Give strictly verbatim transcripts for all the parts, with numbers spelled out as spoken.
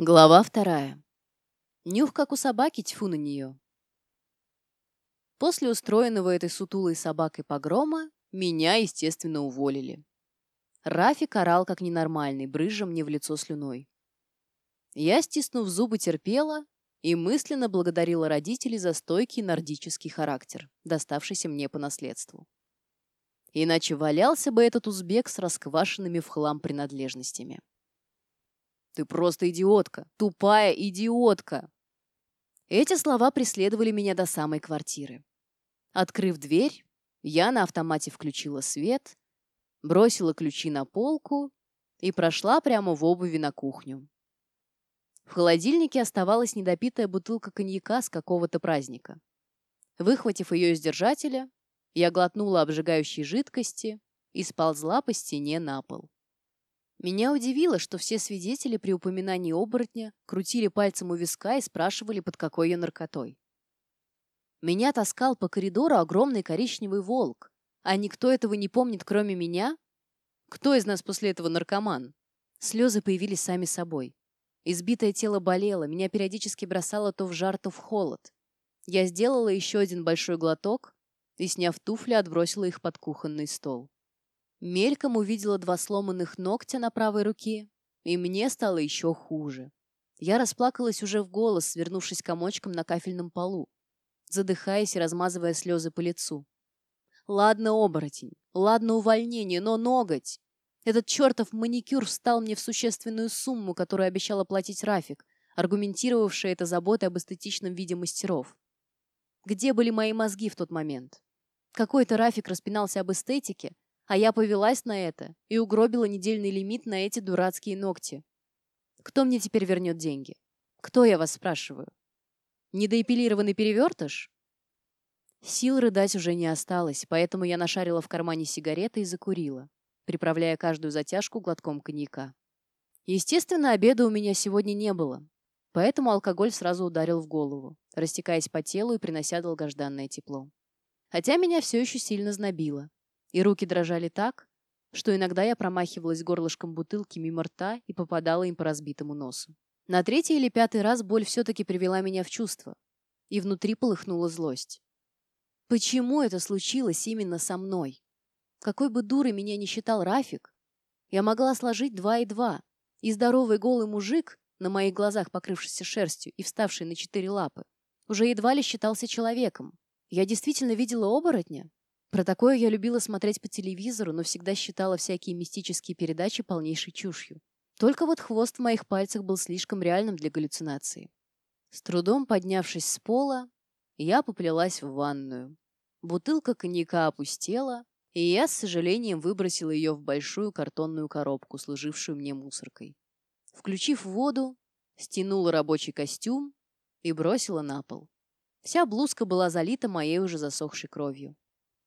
Глава вторая. Нюх, как у собаки, тьфу на нее. После устроенного этой сутулой собакой погрома меня, естественно, уволили. Рафик орал как ненормальный, брызжа мне в лицо слюной. Я, стиснув зубы, терпела и мысленно благодарила родителей за стойкий нордический характер, доставшийся мне по наследству. Иначе валялся бы этот узбек с расквашенными в хлам принадлежностями. «Ты просто идиотка! Тупая идиотка!» Эти слова преследовали меня до самой квартиры. Открыв дверь, я на автомате включила свет, бросила ключи на полку и прошла прямо в обуви на кухню. В холодильнике оставалась недопитая бутылка коньяка с какого-то праздника. Выхватив ее из держателя, я глотнула обжигающей жидкости и сползла по стене на пол. Меня удивило, что все свидетели при упоминании оборотня крутили пальцем у виска и спрашивали, под какой ее наркотой. Меня таскал по коридору огромный коричневый волк, а никто этого не помнит, кроме меня? Кто из нас после этого наркоман? Слезы появились сами собой. Избитое тело болело, меня периодически бросало то в жар, то в холод. Я сделала еще один большой глоток и, сняв туфли, отбросила их под кухонный стол. Мельком увидела два сломанных ногтя на правой руке, и мне стало еще хуже. Я расплакалась уже в голос, свернувшись комочком на кафельном полу, задыхаясь и размазывая слезы по лицу. Ладно, оборотень, ладно, увольнение, но ноготь! Этот чертов маникюр встал мне в существенную сумму, которую обещал оплатить Рафик, аргументировавший это заботой об эстетичном виде мастеров. Где были мои мозги в тот момент? Какой-то Рафик распинался об эстетике, а я повелась на это и угробила недельный лимит на эти дурацкие ногти. Кто мне теперь вернет деньги? Кто, я вас спрашиваю? Недоэпилированный перевертыш? Сил рыдать уже не осталось, поэтому я нашарила в кармане сигареты и закурила, приправляя каждую затяжку глотком коньяка. Естественно, обеда у меня сегодня не было, поэтому алкоголь сразу ударил в голову, растекаясь по телу и принося долгожданное тепло. Хотя меня все еще сильно знобило. И руки дрожали так, что иногда я промахивалась горлышком бутылки мимо рта и попадала им по разбитому носу. На третий или пятый раз боль все-таки привела меня в чувство, и внутри полыхнула злость. Почему это случилось именно со мной? Какой бы дурой меня ни считал Рафик, я могла сложить два и два, и здоровый голый мужик, на моих глазах покрывшийся шерстью и вставший на четыре лапы, уже едва ли считался человеком. Я действительно видела оборотня? Про такое я любила смотреть по телевизору, но всегда считала всякие мистические передачи полнейшей чушью. Только вот хвост в моих пальцах был слишком реальным для галлюцинации. С трудом поднявшись с пола, я поплелась в ванную. Бутылка коньяка опустела, и я с сожалением выбросила ее в большую картонную коробку, служившую мне мусоркой. Включив воду, стянула рабочий костюм и бросила на пол. Вся блузка была залита моей уже засохшей кровью.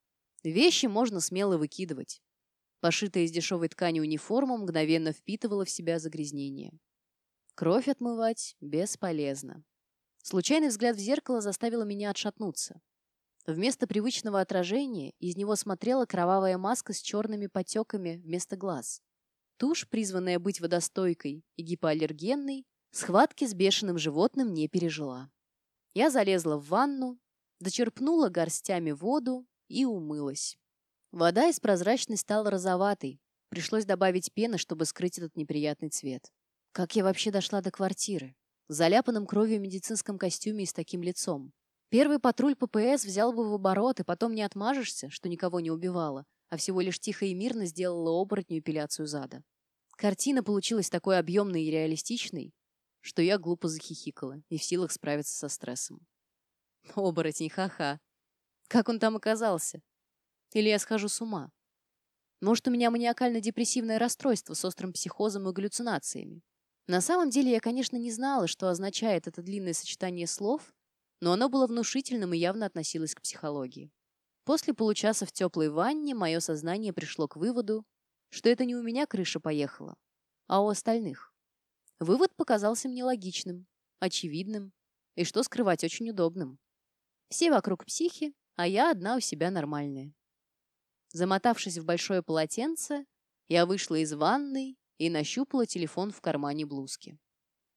Вещи можно смело выкидывать. Пошитая из дешевой ткани униформа мгновенно впитывала в себя загрязнение. Кровь отмывать бесполезно. Случайный взгляд в зеркало заставил меня отшатнуться. Вместо привычного отражения из него смотрела кровавая маска с черными потеками вместо глаз. Тушь, призванная быть водостойкой и гипоаллергенной, схватки с бешеным животным не пережила. Я залезла в ванну, зачерпнула горстями воду и умылась. Вода из прозрачной стала розоватой. Пришлось добавить пены, чтобы скрыть этот неприятный цвет. Как я вообще дошла до квартиры? В заляпанном кровью медицинском костюме и с таким лицом. Первый патруль ППС взял бы в оборот, и потом не отмажешься, что никого не убивала, а всего лишь тихо и мирно сделала оборотню эпиляцию зада. Картина получилась такой объемной и реалистичной, что я глупо захихикала, не в силах справиться со стрессом. Оборотень, ха-ха. Как он там оказался? Или я схожу с ума? Может, у меня маниакально-депрессивное расстройство с острым психозом и галлюцинациями? На самом деле я, конечно, не знала, что означает это длинное сочетание слов, но оно было внушительным и явно относилось к психологии. После получаса в теплой ванне мое сознание пришло к выводу, что это не у меня крыша поехала, а у остальных. Вывод показался мне логичным, очевидным и, что скрывать, очень удобным. Все вокруг психи, а я одна у себя нормальная. Замотавшись в большое полотенце, я вышла из ванной и нащупала телефон в кармане блузки.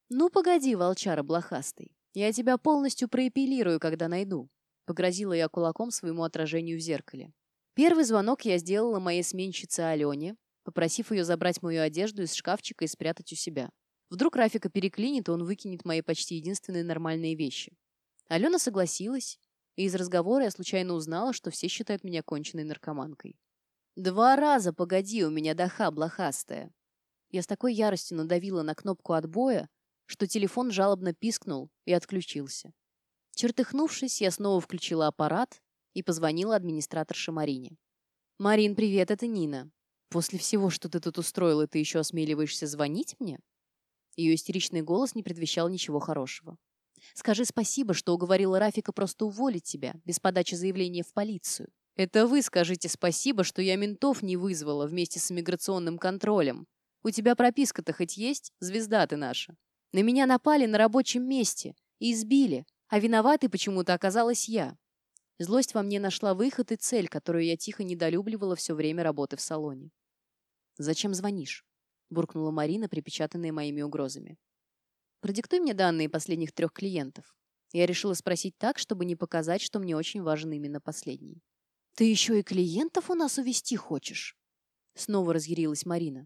«Ну, погоди, волчара блохастый. Я тебя полностью проэпилирую, когда найду», — погрозила я кулаком своему отражению в зеркале. Первый звонок я сделала моей сменщице Алене, попросив ее забрать мою одежду из шкафчика и спрятать у себя. Вдруг Рафика переклинит, и он выкинет мои почти единственные нормальные вещи. Алена согласилась, и из разговора я случайно узнала, что все считают меня конченной наркоманкой. «Два раза погоди, у меня даха блохастая». Я с такой яростью надавила на кнопку отбоя, что телефон жалобно пискнул и отключился. Чертыхнувшись, я снова включила аппарат и позвонила администраторше Марине. «Марин, привет, это Нина. После всего, что ты тут устроила, ты еще осмеливаешься звонить мне?» Ее истеричный голос не предвещал ничего хорошего. «Скажи спасибо, что уговорила Рафика просто уволить тебя, без подачи заявления в полицию. Это вы скажите спасибо, что я ментов не вызвала вместе с иммиграционным контролем. У тебя прописка-то хоть есть, звезда ты наша. На меня напали на рабочем месте и избили, а виноватой почему-то оказалась я». Злость во мне нашла выход и цель, которую я тихо недолюбливала все время работы в салоне. «Зачем звонишь?» — буркнула Марина, припечатанная моими угрозами. «Продиктуй мне данные последних трех клиентов». Я решила спросить так, чтобы не показать, что мне очень важен именно последний. «Ты еще и клиентов у нас увести хочешь?» Снова разъярилась Марина.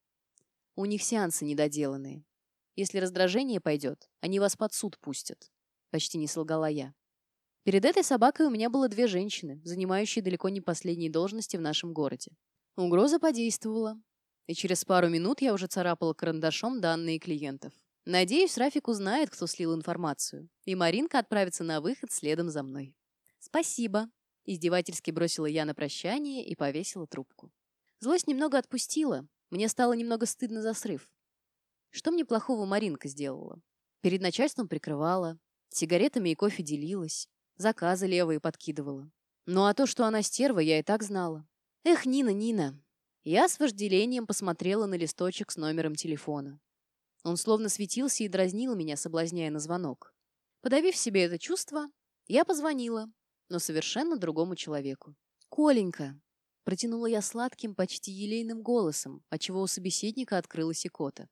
«У них сеансы недоделанные. Если раздражение пойдет, они вас под суд пустят», — почти не солгала я. Перед этой собакой у меня было две женщины, занимающие далеко не последние должности в нашем городе. Угроза подействовала, и через пару минут я уже царапала карандашом данные клиентов. Надеюсь, Рафик узнает, кто слил информацию, и Маринка отправится на выход следом за мной. «Спасибо», — издевательски бросила я на прощание и повесила трубку. Злость немного отпустила, мне стало немного стыдно за срыв. Что мне плохого Маринка сделала? Перед начальством прикрывала, сигаретами и кофе делилась, заказы левые подкидывала. Ну а то, что она стерва, я и так знала. Эх, Нина, Нина. Я с вожделением посмотрела на листочек с номером телефона. Он словно светился и дразнил меня, соблазняя на звонок. Подавив в себе это чувство, я позвонила, но совершенно другому человеку. «Коленька!» — протянула я сладким, почти елейным голосом, отчего у собеседника открылась икота.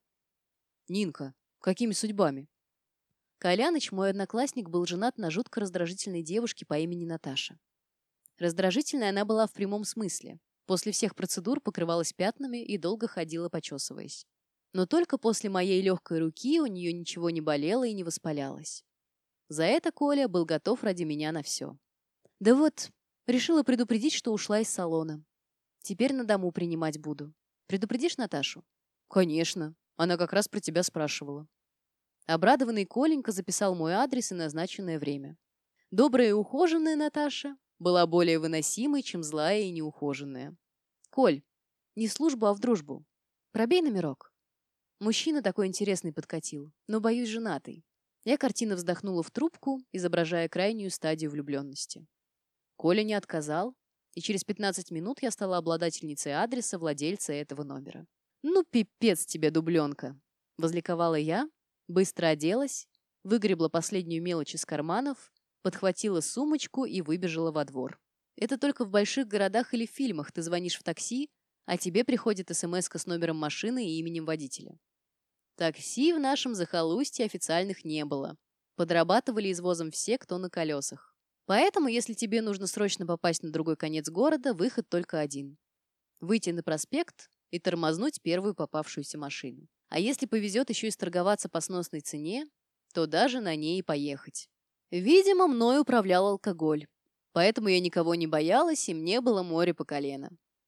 «Нинка, какими судьбами?» Коляныч, мой одноклассник, был женат на жутко раздражительной девушке по имени Наташа. Раздражительной она была в прямом смысле. После всех процедур покрывалась пятнами и долго ходила, почесываясь. Но только после моей легкой руки у нее ничего не болело и не воспалялось. За это Коля был готов ради меня на все. Да вот, решила предупредить, что ушла из салона. Теперь на дому принимать буду. Предупредишь Наташу? Конечно, она как раз про тебя спрашивала. Обрадованный Коленька записал мой адрес и назначенное время. Добрая и ухоженная Наташа была более выносимой, чем злая и неухоженная. «Коль, не в службу, а в дружбу. Пробей номерок». Мужчина такой интересный подкатил, но, боюсь, женатый. Я картинно вздохнула в трубку, изображая крайнюю стадию влюбленности. Коля не отказал, и через пятнадцать минут я стала обладательницей адреса владельца этого номера. «Ну, пипец тебе, дубленка!» — возликовала я, быстро оделась, выгребла последнюю мелочь из карманов, подхватила сумочку и выбежала во двор. Это только в больших городах или фильмах ты звонишь в такси, а тебе приходит смс-ка с номером машины и именем водителя. Такси в нашем захолустье официальных не было. Подрабатывали извозом все, кто на колесах. Поэтому, если тебе нужно срочно попасть на другой конец города, выход только один. Выйти на проспект и тормознуть первую попавшуюся машину. А если повезет еще и сторговаться по сносной цене, то даже на ней и поехать. Видимо, мной управлял алкоголь. Поэтому я никого не боялась, и мне было море по колено.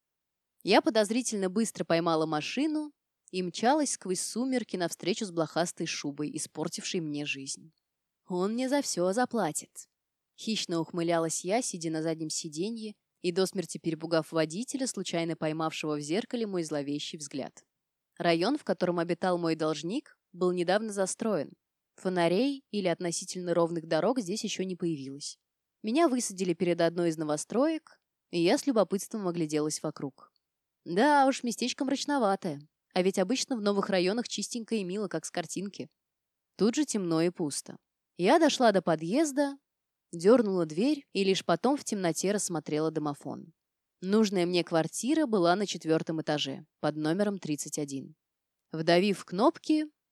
Я подозрительно быстро поймала машину и мчалась сквозь сумерки навстречу с блохастой шубой, испортившей мне жизнь. Он мне за все заплатит. Хищно ухмылялась я, сидя на заднем сиденье и до смерти перепугав водителя, случайно поймавшего в зеркале мой зловещий взгляд. Район, в котором обитал мой должник, был недавно застроен. Фонарей или относительно ровных дорог здесь еще не появилось. Меня высадили перед одной из новостроек, и я с любопытством огляделась вокруг. Да уж, местечко мрачноватое, а ведь обычно в новых районах чистенько и мило, как с картинки. Тут же темно и пусто. Я дошла до подъезда, дернула дверь и лишь потом в темноте рассмотрела домофон. Нужная мне квартира была на четвертом этаже, под номером тридцать один. Вдавив кнопки,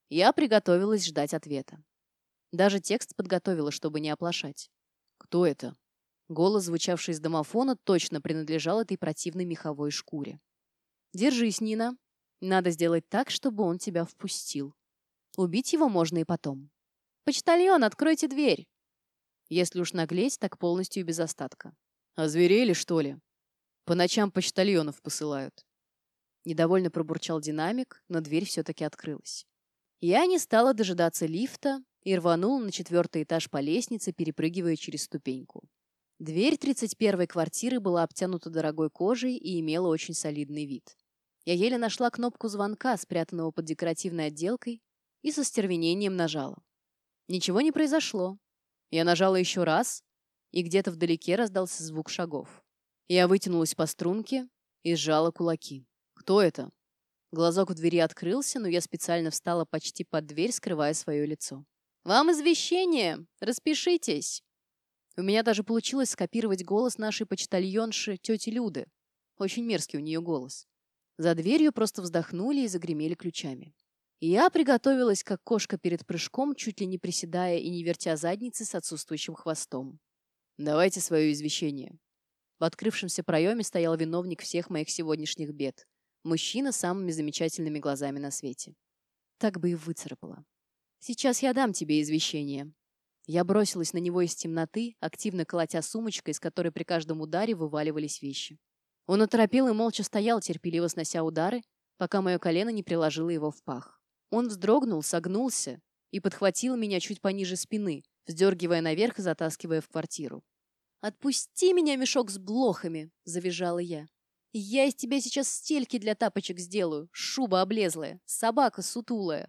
Я приготовилась ждать ответа. Даже текст подготовила, чтобы не оплошать. «Кто это?» Голос, звучавший из домофона, точно принадлежал этой противной меховой шкуре. «Держись, Нина. Надо сделать так, чтобы он тебя впустил. Убить его можно и потом. Почтальон, откройте дверь!» Если уж наглеть, так полностью и без остатка. «Озверели, что ли? По ночам почтальонов посылают». Недовольно пробурчал динамик, но дверь все-таки открылась. Я не стала дожидаться лифта и рванула на четвертый этаж по лестнице, перепрыгивая через ступеньку. Дверь тридцать первой квартиры была обтянута дорогой кожей и имела очень солидный вид. Я еле нашла кнопку звонка, спрятанного под декоративной отделкой, и со стервенением нажала. Ничего не произошло. Я нажала еще раз, и где-то вдалеке раздался звук шагов. Я вытянулась по струнке и сжала кулаки. «Кто это?» Глазок в двери открылся, но я специально встала почти под дверь, скрывая свое лицо. «Вам извещение! Распишитесь!» У меня даже получилось скопировать голос нашей почтальонши, тети Люды. Очень мерзкий у нее голос. За дверью просто вздохнули и загремели ключами. Я приготовилась, как кошка перед прыжком, чуть ли не приседая и не вертя задницы с отсутствующим хвостом. «Давайте свое извещение». В открывшемся проеме стоял виновник всех моих сегодняшних бед. Мужчина с самыми замечательными глазами на свете. Так бы и выцарапала. «Сейчас я дам тебе извещение». Я бросилась на него из темноты, активно колотя сумочкой, из которой при каждом ударе вываливались вещи. Он оторопел и молча стоял, терпеливо снося удары, пока мое колено не приложило его в пах. Он вздрогнул, согнулся и подхватил меня чуть пониже спины, вздергивая наверх и затаскивая в квартиру. «Отпусти меня, мешок с блохами!» – завизжала я. «Я из тебя сейчас стельки для тапочек сделаю, шуба облезлая, собака сутулая».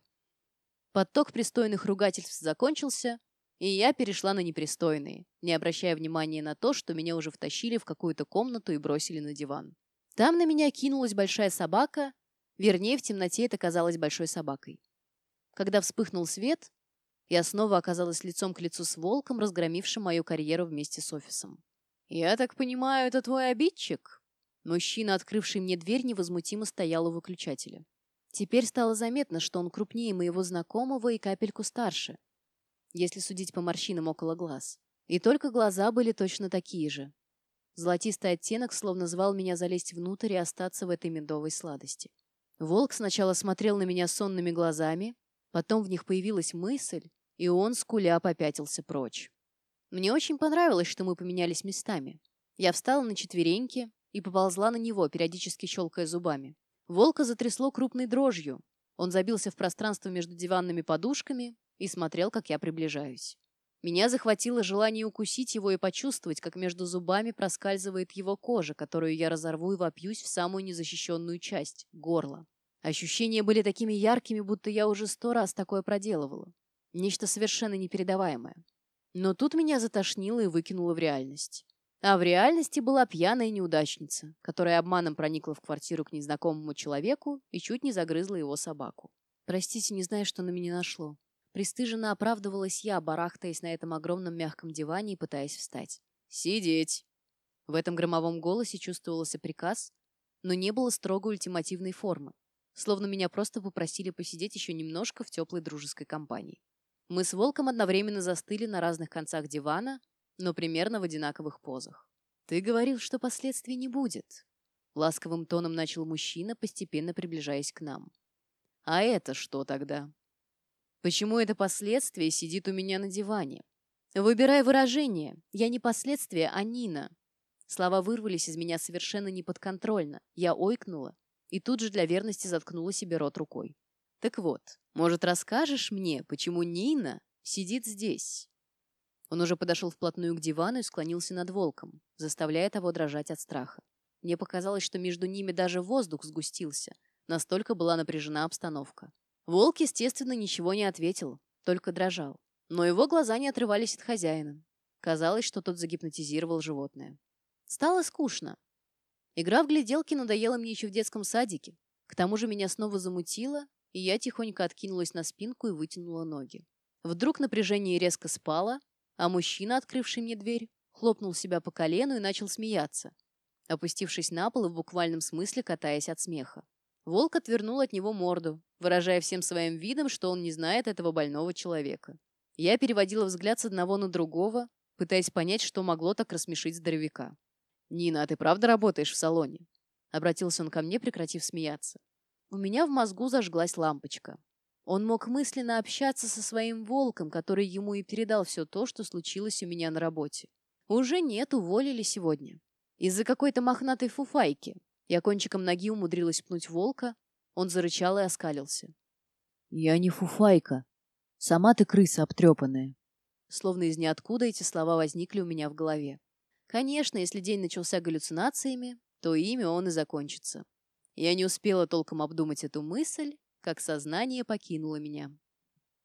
Поток пристойных ругательств закончился, и я перешла на непристойные, не обращая внимания на то, что меня уже втащили в какую-то комнату и бросили на диван. Там на меня кинулась большая собака, вернее, в темноте это казалось большой собакой. Когда вспыхнул свет, я снова оказалась лицом к лицу с волком, разгромившим мою карьеру вместе с офисом. «Я так понимаю, это твой обидчик?» Мужчина, открывший мне дверь, невозмутимо стоял у выключателя. Теперь стало заметно, что он крупнее моего знакомого и капельку старше, если судить по морщинам около глаз. И только глаза были точно такие же. Золотистый оттенок словно звал меня залезть внутрь и остаться в этой медовой сладости. Волк сначала смотрел на меня сонными глазами, потом в них появилась мысль, и он, скуля, попятился прочь. Мне очень понравилось, что мы поменялись местами. Я встала на четвереньки и поползла на него, периодически щелкая зубами. Волка затрясло крупной дрожью. Он забился в пространство между диванными подушками и смотрел, как я приближаюсь. Меня захватило желание укусить его и почувствовать, как между зубами проскальзывает его кожа, которую я разорву и вопьюсь в самую незащищенную часть — горло. Ощущения были такими яркими, будто я уже сто раз такое проделывала. Нечто совершенно непередаваемое. Но тут меня затошнило и выкинуло в реальность. А в реальности была пьяная неудачница, которая обманом проникла в квартиру к незнакомому человеку и чуть не загрызла его собаку. Простите, не знаю, что на меня нашло. Пристыженно оправдывалась я, барахтаясь на этом огромном мягком диване и пытаясь встать. «Сидеть!» В этом громовом голосе чувствовался приказ, но не было строго ультимативной формы, словно меня просто попросили посидеть еще немножко в теплой дружеской компании. Мы с Волком одновременно застыли на разных концах дивана, но примерно в одинаковых позах. «Ты говорил, что последствий не будет», — ласковым тоном начал мужчина, постепенно приближаясь к нам. «А это что тогда? Почему это последствие сидит у меня на диване? Выбирай выражение. Я не последствие, а Нина». Слова вырвались из меня совершенно неподконтрольно. Я ойкнула и тут же для верности заткнула себе рот рукой. «Так вот, может, расскажешь мне, почему Нина сидит здесь?» Он уже подошел вплотную к дивану и склонился над Волком, заставляя того дрожать от страха. Мне показалось, что между ними даже воздух сгустился. Настолько была напряжена обстановка. Волк, естественно, ничего не ответил, только дрожал. Но его глаза не отрывались от хозяина. Казалось, что тот загипнотизировал животное. Стало скучно. Игра в гляделки надоела мне еще в детском садике. К тому же меня снова замутило, и я тихонько откинулась на спинку и вытянула ноги. Вдруг напряжение резко спало, а мужчина, открывший мне дверь, хлопнул себя по колену и начал смеяться, опустившись на пол и в буквальном смысле катаясь от смеха. Волк отвернул от него морду, выражая всем своим видом, что он не знает этого больного человека. Я переводила взгляд с одного на другого, пытаясь понять, что могло так рассмешить здоровяка. «Нина, а ты правда работаешь в салоне?» Обратился он ко мне, прекратив смеяться. У меня в мозгу зажглась лампочка. Он мог мысленно общаться со своим волком, который ему и передал все то, что случилось у меня на работе. Уже нет, уволили сегодня. Из-за какой-то мохнатой фуфайки. Я кончиком ноги умудрилась пнуть волка. Он зарычал и оскалился. «Я не фуфайка. Сама ты крыса обтрепанная». Словно из ниоткуда эти слова возникли у меня в голове. Конечно, если день начался галлюцинациями, то ими он и закончится. Я не успела толком обдумать эту мысль, как сознание покинуло меня.